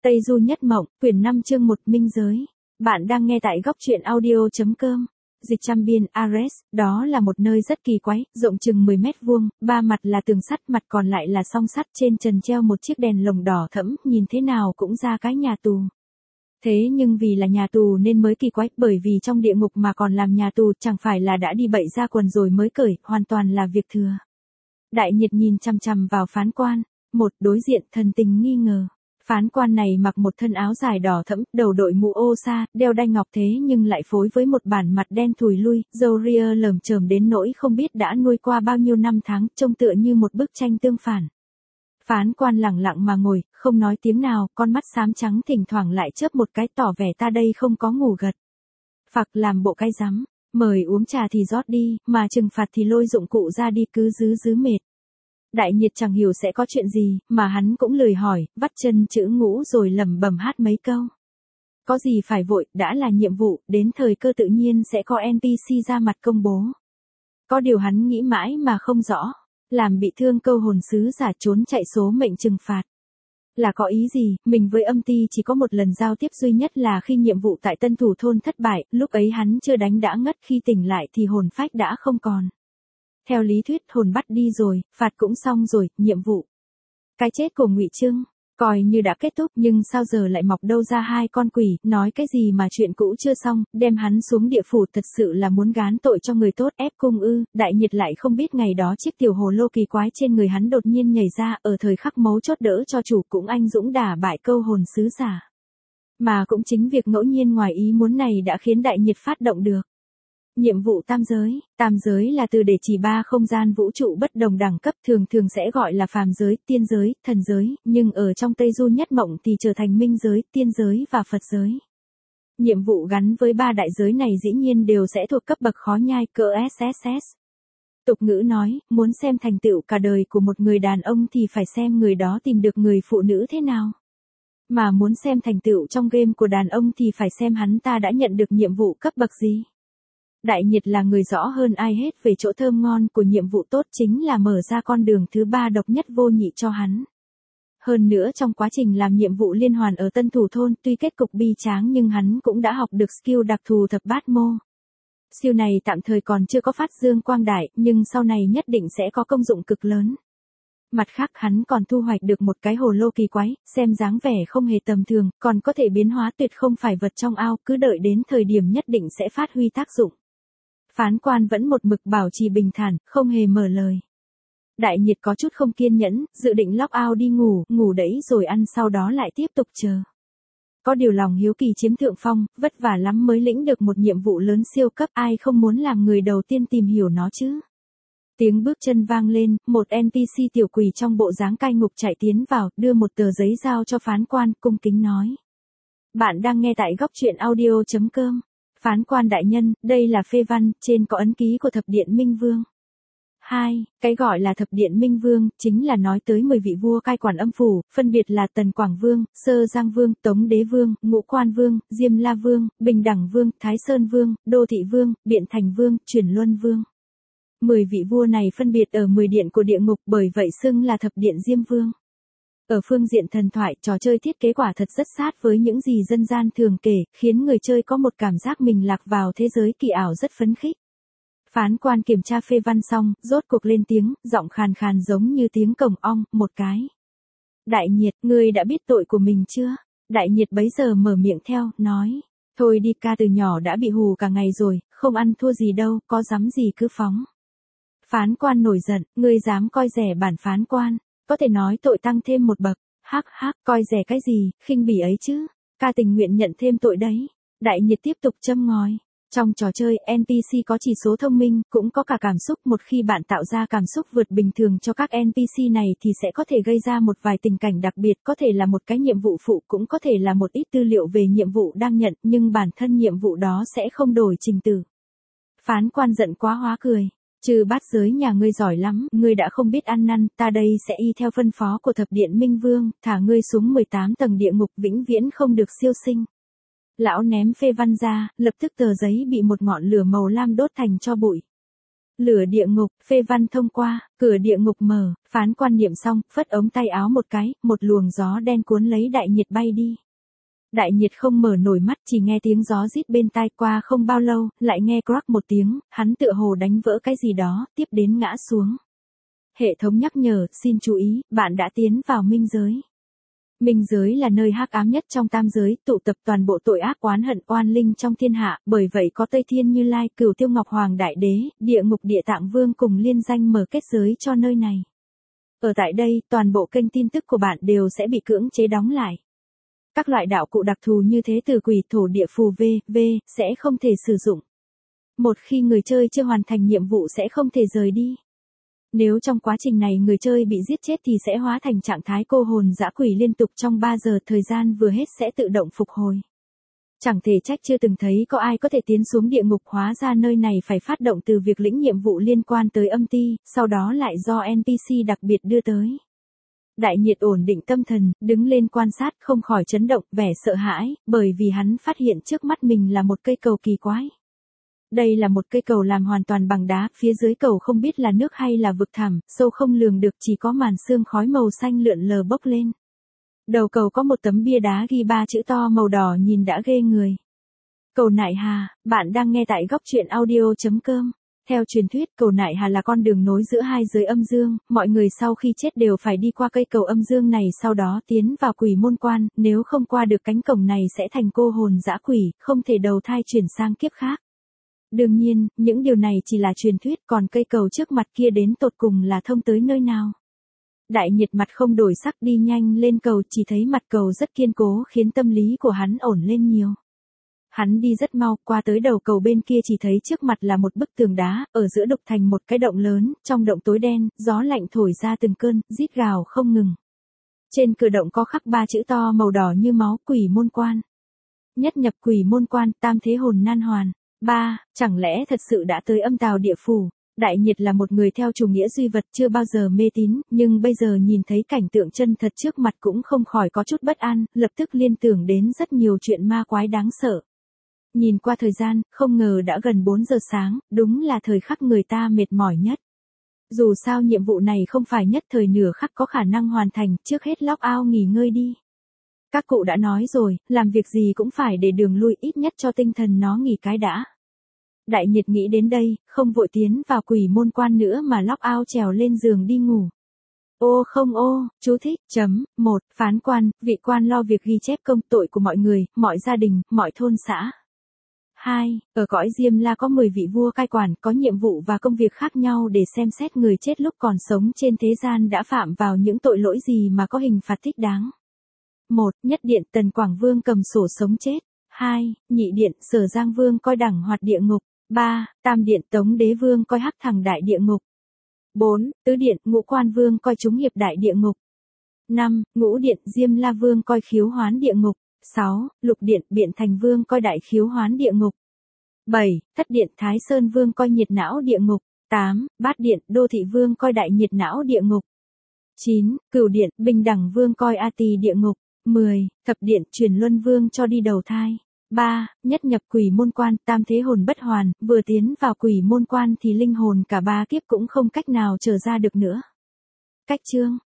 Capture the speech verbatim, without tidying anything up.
Tây Du Nhất Mộng, quyển năm chương một Minh Giới. Bạn đang nghe tại góc truyện audio.com. Dịch trăm biên, Ares, đó là một nơi rất kỳ quái, rộng chừng mười mét vuông, ba mặt là tường sắt, mặt còn lại là song sắt, trên trần treo một chiếc đèn lồng đỏ thẫm, nhìn thế nào cũng ra cái nhà tù. Thế nhưng vì là nhà tù nên mới kỳ quái, bởi vì trong địa ngục mà còn làm nhà tù, chẳng phải là đã đi bậy ra quần rồi mới cởi, hoàn toàn là việc thừa. Đại Nhiệt nhìn chằm chằm vào phán quan, một đối diện thần tình nghi ngờ. Phán quan này mặc một thân áo dài đỏ thẫm, đầu đội mũ ô sa, đeo đai ngọc thế nhưng lại phối với một bản mặt đen thùi lui, râu ria lởm chởm đến nỗi không biết đã nuôi qua bao nhiêu năm tháng, trông tựa như một bức tranh tương phản. Phán quan lẳng lặng mà ngồi, không nói tiếng nào, con mắt xám trắng thỉnh thoảng lại chớp một cái tỏ vẻ ta đây không có ngủ gật. Phặc làm bộ cái rắm, mời uống trà thì rót đi, mà trừng phạt thì lôi dụng cụ ra đi cứ dứ dứ mệt. Đại Nhiệt chẳng hiểu sẽ có chuyện gì, mà hắn cũng lười hỏi, vắt chân chữ ngũ rồi lẩm bẩm hát mấy câu. Có gì phải vội, đã là nhiệm vụ, đến thời cơ tự nhiên sẽ có en pê xê ra mặt công bố. Có điều hắn nghĩ mãi mà không rõ, làm bị thương câu hồn sứ giả trốn chạy số mệnh trừng phạt. Là có ý gì, mình với âm ti chỉ có một lần giao tiếp duy nhất là khi nhiệm vụ tại Tân Thủ Thôn thất bại, lúc ấy hắn chưa đánh đã ngất, khi tỉnh lại thì hồn phách đã không còn. Theo lý thuyết hồn bắt đi rồi, phạt cũng xong rồi, nhiệm vụ. Cái chết của Ngụy Trưng, coi như đã kết thúc nhưng sao giờ lại mọc đâu ra hai con quỷ, nói cái gì mà chuyện cũ chưa xong, đem hắn xuống địa phủ thật sự là muốn gán tội cho người tốt ép cung ư. Đại Nhiệt lại không biết ngày đó chiếc tiểu hồ lô kỳ quái trên người hắn đột nhiên nhảy ra, ở thời khắc mấu chốt đỡ cho chủ cũng anh dũng đả bại câu hồn sứ giả. Mà cũng chính việc ngẫu nhiên ngoài ý muốn này đã khiến Đại Nhiệt phát động được. Nhiệm vụ tam giới, tam giới là từ để chỉ ba không gian vũ trụ bất đồng đẳng cấp, thường thường sẽ gọi là phàm giới, tiên giới, thần giới, nhưng ở trong Tây Du Nhất Mộng thì trở thành minh giới, tiên giới và Phật giới. Nhiệm vụ gắn với ba đại giới này dĩ nhiên đều sẽ thuộc cấp bậc khó nhai, cỡ ét ét ét. Tục ngữ nói, muốn xem thành tựu cả đời của một người đàn ông thì phải xem người đó tìm được người phụ nữ thế nào. Mà muốn xem thành tựu trong game của đàn ông thì phải xem hắn ta đã nhận được nhiệm vụ cấp bậc gì. Đại Nhiệt là người rõ hơn ai hết về chỗ thơm ngon của nhiệm vụ tốt, chính là mở ra con đường thứ ba độc nhất vô nhị cho hắn. Hơn nữa trong quá trình làm nhiệm vụ liên hoàn ở Tân Thủ Thôn, tuy kết cục bi tráng nhưng hắn cũng đã học được skill đặc thù thập bát mô. Siêu này tạm thời còn chưa có phát dương quang đại, nhưng sau này nhất định sẽ có công dụng cực lớn. Mặt khác hắn còn thu hoạch được một cái hồ lô kỳ quái, xem dáng vẻ không hề tầm thường, còn có thể biến hóa tuyệt không phải vật trong ao, cứ đợi đến thời điểm nhất định sẽ phát huy tác dụng. Phán quan vẫn một mực bảo trì bình thản, không hề mở lời. Đại Nhiệt có chút không kiên nhẫn, dự định log out đi ngủ, ngủ đẫy rồi ăn sau đó lại tiếp tục chờ. Có điều lòng hiếu kỳ chiếm thượng phong, vất vả lắm mới lĩnh được một nhiệm vụ lớn siêu cấp, ai không muốn làm người đầu tiên tìm hiểu nó chứ. Tiếng bước chân vang lên, một en pê xê tiểu quỷ trong bộ dáng cai ngục chạy tiến vào, đưa một tờ giấy giao cho phán quan, cung kính nói. Bạn đang nghe tại góc truyện audio.com. Phán quan đại nhân, đây là phê văn, trên có ấn ký của Thập Điện Minh Vương. hai. Cái gọi là Thập Điện Minh Vương, chính là nói tới mười vị vua cai quản âm phủ, phân biệt là Tần Quảng Vương, Sơ Giang Vương, Tống Đế Vương, Ngũ Quan Vương, Diêm La Vương, Bình Đẳng Vương, Thái Sơn Vương, Đô Thị Vương, Biện Thành Vương, Chuyển Luân Vương. mười vị vua này phân biệt ở mười điện của địa ngục, bởi vậy xưng là Thập Điện Diêm Vương. Ở phương diện thần thoại, trò chơi thiết kế quả thật rất sát với những gì dân gian thường kể, khiến người chơi có một cảm giác mình lạc vào thế giới kỳ ảo rất phấn khích. Phán quan kiểm tra phê văn xong, rốt cuộc lên tiếng, giọng khàn khàn giống như tiếng cồng ong, một cái. Đại Nhiệt, ngươi đã biết tội của mình chưa? Đại Nhiệt bấy giờ mở miệng theo, nói. Thôi đi ca, từ nhỏ đã bị hù cả ngày rồi, không ăn thua gì đâu, có dám gì cứ phóng. Phán quan nổi giận, ngươi dám coi rẻ bản phán quan. Có thể nói tội tăng thêm một bậc, hắc hắc, coi rẻ cái gì, khinh bỉ ấy chứ, ca tình nguyện nhận thêm tội đấy. Đại Nhiệt tiếp tục châm ngòi. Trong trò chơi, en pê xê có chỉ số thông minh, cũng có cả cảm xúc, một khi bạn tạo ra cảm xúc vượt bình thường cho các en pê xê này thì sẽ có thể gây ra một vài tình cảnh đặc biệt, có thể là một cái nhiệm vụ phụ, cũng có thể là một ít tư liệu về nhiệm vụ đang nhận, nhưng bản thân nhiệm vụ đó sẽ không đổi trình tự. Phán quan giận quá hóa cười. Trừ bát giới nhà ngươi giỏi lắm, ngươi đã không biết ăn năn, ta đây sẽ y theo phân phó của Thập Điện Minh Vương, thả ngươi xuống mười tám tầng địa ngục vĩnh viễn không được siêu sinh. Lão ném phê văn ra, lập tức tờ giấy bị một ngọn lửa màu lam đốt thành tro bụi. Lửa địa ngục, phê văn thông qua, cửa địa ngục mở, phán quan niệm xong, phất ống tay áo một cái, một luồng gió đen cuốn lấy Đại Nhiệt bay đi. Đại Nhiệt không mở nổi mắt, chỉ nghe tiếng gió rít bên tai, qua không bao lâu, lại nghe crack một tiếng, hắn tựa hồ đánh vỡ cái gì đó, tiếp đến ngã xuống. Hệ thống nhắc nhở, xin chú ý, bạn đã tiến vào minh giới. Minh giới là nơi hắc ám nhất trong tam giới, tụ tập toàn bộ tội ác oán hận oan linh trong thiên hạ, bởi vậy có Tây Thiên Như Lai, Cửu Tiêu Ngọc Hoàng Đại Đế, Địa Ngục Địa Tạng Vương cùng liên danh mở kết giới cho nơi này. Ở tại đây, toàn bộ kênh tin tức của bạn đều sẽ bị cưỡng chế đóng lại. Các loại đạo cụ đặc thù như thế từ quỷ thổ địa phù v, v, sẽ không thể sử dụng. Một khi người chơi chưa hoàn thành nhiệm vụ sẽ không thể rời đi. Nếu trong quá trình này người chơi bị giết chết thì sẽ hóa thành trạng thái cô hồn dã quỷ liên tục trong ba giờ, thời gian vừa hết sẽ tự động phục hồi. Chẳng thể trách chưa từng thấy có ai có thể tiến xuống địa ngục, hóa ra nơi này phải phát động từ việc lĩnh nhiệm vụ liên quan tới âm ti, sau đó lại do en pê xê đặc biệt đưa tới. Đại Nhiệt ổn định tâm thần, đứng lên quan sát, không khỏi chấn động, vẻ sợ hãi, bởi vì hắn phát hiện trước mắt mình là một cây cầu kỳ quái. Đây là một cây cầu làm hoàn toàn bằng đá, phía dưới cầu không biết là nước hay là vực thẳm, sâu không lường được, chỉ có màn sương khói màu xanh lượn lờ bốc lên. Đầu cầu có một tấm bia đá ghi ba chữ to màu đỏ nhìn đã ghê người. Cầu Nại Hà, bạn đang nghe tại góc truyện audio chấm com. Theo truyền thuyết, cầu Nại Hà là con đường nối giữa hai giới âm dương, mọi người sau khi chết đều phải đi qua cây cầu âm dương này, sau đó tiến vào quỷ môn quan, nếu không qua được cánh cổng này sẽ thành cô hồn dã quỷ, không thể đầu thai chuyển sang kiếp khác. Đương nhiên, những điều này chỉ là truyền thuyết, còn cây cầu trước mặt kia đến tột cùng là thông tới nơi nào. Đại Nhiệt mặt không đổi sắc đi nhanh lên cầu, chỉ thấy mặt cầu rất kiên cố khiến tâm lý của hắn ổn lên nhiều. Hắn đi rất mau, qua tới đầu cầu bên kia chỉ thấy trước mặt là một bức tường đá, ở giữa đục thành một cái động lớn, trong động tối đen, gió lạnh thổi ra từng cơn, rít gào không ngừng. Trên cửa động có khắc ba chữ to màu đỏ như máu, quỷ môn quan. Nhất nhập quỷ môn quan, tam thế hồn nan hoàn. ba. Chẳng lẽ thật sự đã tới âm tào địa phủ? Đại Nhiệt là một người theo chủ nghĩa duy vật, chưa bao giờ mê tín, nhưng bây giờ nhìn thấy cảnh tượng chân thật trước mặt cũng không khỏi có chút bất an, lập tức liên tưởng đến rất nhiều chuyện ma quái đáng sợ. Nhìn qua thời gian, không ngờ đã gần bốn giờ sáng, đúng là thời khắc người ta mệt mỏi nhất. Dù sao nhiệm vụ này không phải nhất thời nửa khắc có khả năng hoàn thành, trước hết log out nghỉ ngơi đi. Các cụ đã nói rồi, làm việc gì cũng phải để đường lui, ít nhất cho tinh thần nó nghỉ cái đã. Đại Nhiệt nghĩ đến đây, không vội tiến vào quỷ môn quan nữa mà log out trèo lên giường đi ngủ. Ô không ô, chú thích, chấm, một, phán quan, vị quan lo việc ghi chép công tội của mọi người, mọi gia đình, mọi thôn xã. hai. Ở cõi Diêm La có mười vị vua cai quản, có nhiệm vụ và công việc khác nhau để xem xét người chết lúc còn sống trên thế gian đã phạm vào những tội lỗi gì mà có hình phạt thích đáng. một. Nhất điện Tần Quảng Vương cầm sổ sống chết. hai. Nhị điện Sở Giang Vương coi đẳng hoạt địa ngục. ba. Tam điện Tống Đế Vương coi hắc thẳng đại địa ngục. bốn. Tứ điện Ngũ Quan Vương coi trúng hiệp đại địa ngục. năm. Ngũ điện Diêm La Vương coi khiếu hoán địa ngục. sáu. Lục điện Biện Thành Vương coi đại khiếu hoán địa ngục. bảy. Thất điện Thái Sơn Vương coi nhiệt não địa ngục. tám. Bát điện Đô Thị Vương coi đại nhiệt não địa ngục. chín. Cửu điện Bình Đẳng Vương coi a tỳ địa ngục. mười. Thập điện Truyền Luân Vương cho đi đầu thai. ba. Nhất nhập quỷ môn quan, tam thế hồn bất hoàn, vừa tiến vào quỷ môn quan thì linh hồn cả ba kiếp cũng không cách nào trở ra được nữa. Cách chương